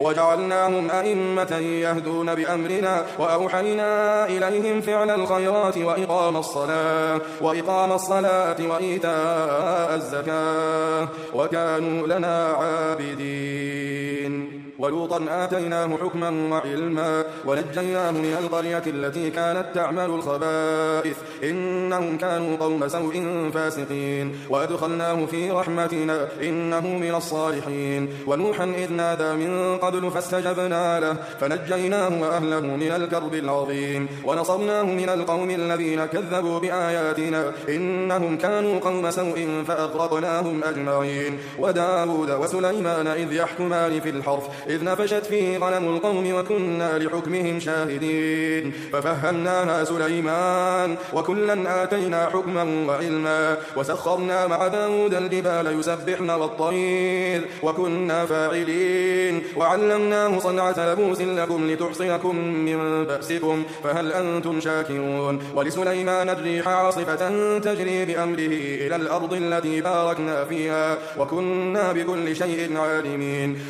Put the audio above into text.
وجعلناهم أئمة يهدون بأمرنا وأوحينا إليهم فعل الخيرات وإقام الصلاة وإيتاء الزكاة وكانوا لنا عابدين. ولوطا آتيناه حكما وعلما ونجيناه من القرية التي كانت تعمل الخبائث إنهم كانوا قوم سوء فاسقين وأدخلناه في رحمتنا إنه من الصالحين. ونوحا إذ نادى من قبل فاستجبنا له فنجيناه وأهله من الكرب العظيم ونصرناه من القوم الذين كذبوا بآياتنا إنهم كانوا قوم سوء فأغرقناهم أجمعين. وداود وسليمان إذ يحكمان في الحرث إذ نفشت فيه غنم القوم وكنا لحكمهم شاهدين ففهمناها سليمان وكلا آتينا حكما وعلما وسخرنا مع داود الجبال يسبحن والطير وكنا فاعلين. وعلمناه صنعة لبوس لكم لتحصنكم من بأسكم فهل أنتم شاكرون. ولسليمان الريح عاصفة تجري بأمره إلى الأرض التي باركنا فيها وكنا بكل شيء عالمين.